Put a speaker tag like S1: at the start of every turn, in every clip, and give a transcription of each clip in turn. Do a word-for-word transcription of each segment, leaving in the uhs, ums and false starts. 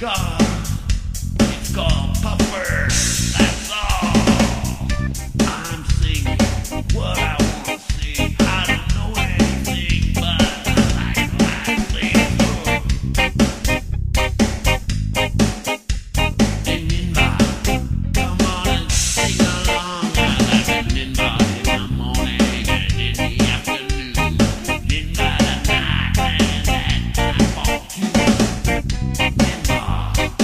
S1: called, it's called Puffer. That's all. I'm singing what I want to sing. I don't know anything, but I like my thing. Ninba, come on and sing along. I like a ninba in the morning and in the afternoon. Ninba at night and that time for two. Ninba.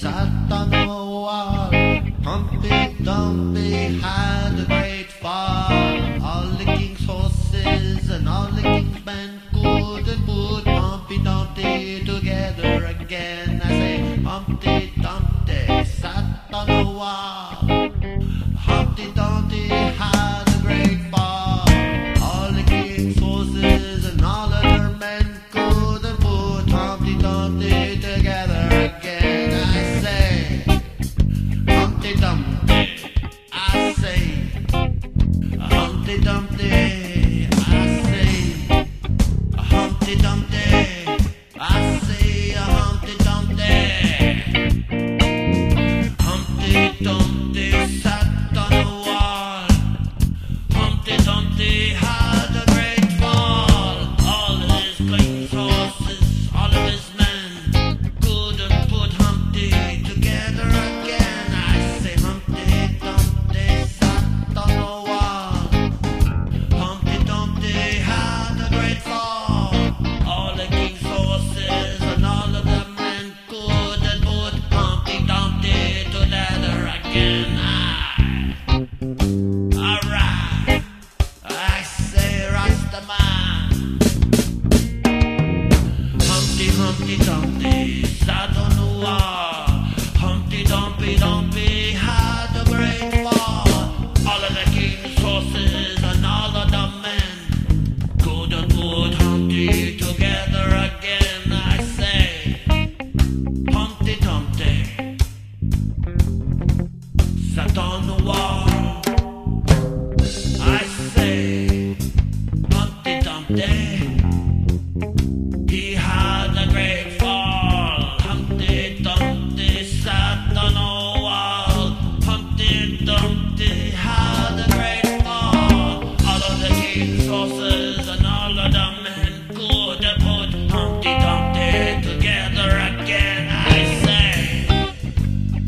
S2: sat on a wall. Humpty Dumpty had a great fall. All the king's horses and all the king's men couldn't put Humpty Dumpty together again. I say Humpty Dumpty sat on a wall. Humpty Dumpty had a great fall. All the king's horses and all of their men couldn't put Humpty Dumpty together again. I say Humpty Dumpty, I say Humpty Dumpty, I say Humpty Dumpty, I say Humpty Dumpty. Humpty Dumpty sat on a wall. Humpty Dumpty had a great fall. All of his king's horses, all of his men couldn't put Humpty together again. I say Humpty Dumpty sat on a wall. Humpty Dumpty had a great fall. All the king's horses and all of the men couldn't put Humpty Dumpty together again. I, alright, I say Rastaman. Humpty Humpty Dumpty sat on the wall. Humpty Dumpty Dumpty had a great fall. All of the king's horses and all of the men couldn't put Humpty together again. I say Humpty Dumpty sat on the wall. I say Humpty Dumpty, he had a great fall. Humpty Dumpty sat on a wall. Humpty Dumpty had a great fall. All of the king's horses and all of the men couldn't put Humpty Dumpty together again. I say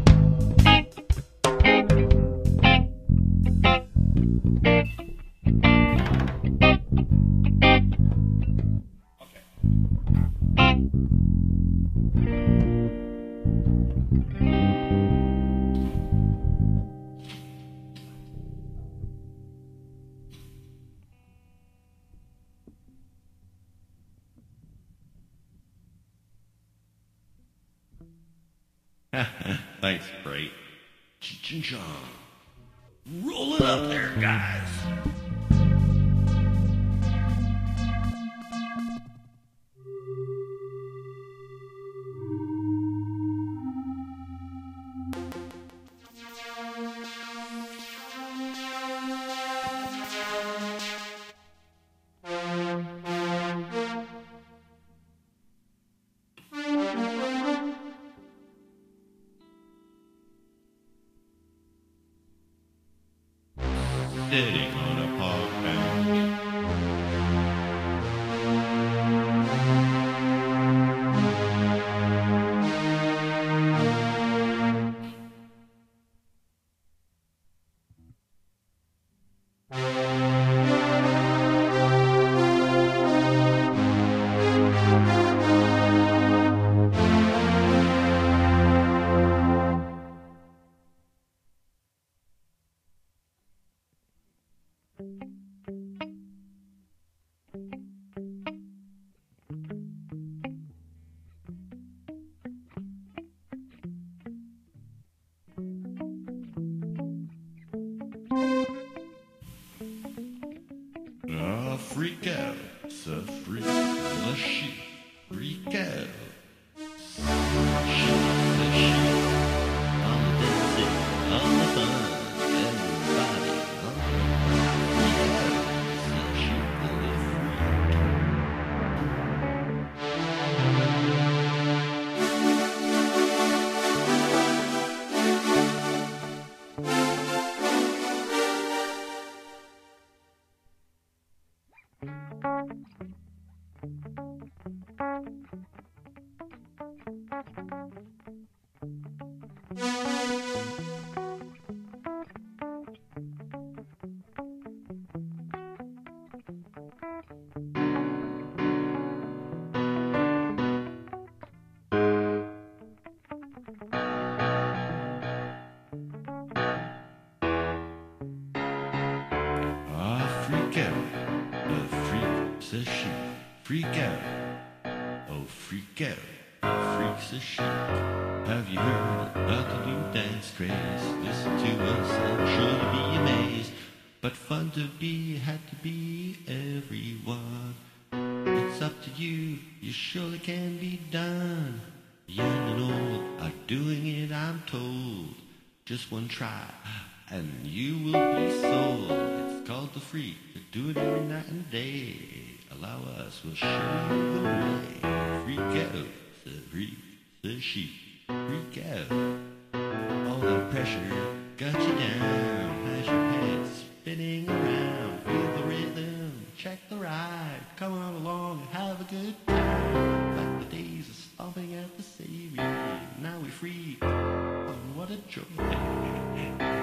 S1: Thanks, great. Ch-ch-chong. Roll it up there, guys. Sitting on a park bench. Ah, freak out, so freak the sheep, freak out. Sheep the sheep, on the dancing, on the fun, everybody on the freak out, so sheep the freak.
S2: freak out, freaks are chic. Have you heard about the new dance craze? Listen to us and surely be amazed. But fun to be had to be everyone. It's up to you, you surely can be done. Young and old are doing it, I'm told. Just one try, and you will be sold. It's called the freak, do it every night and day. Allow us, we'll show you the way. Freak out, the freak, the sheep. Freak out. All that pressure got you down. Has your head spinning around. Feel the rhythm, check the ride. Come on along and have a good time. Like the days of stomping at the Savior. Now we free. Oh, what a joy.